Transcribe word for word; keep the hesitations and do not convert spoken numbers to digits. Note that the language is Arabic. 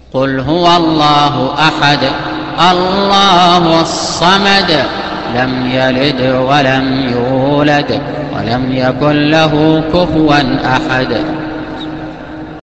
قل هو الله أحد الله الصمد لم يلد ولم يولد ولم يكن له كفوا أحد.